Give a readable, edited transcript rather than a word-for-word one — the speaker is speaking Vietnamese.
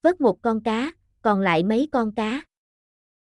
vớt một con cá, còn lại mấy con cá.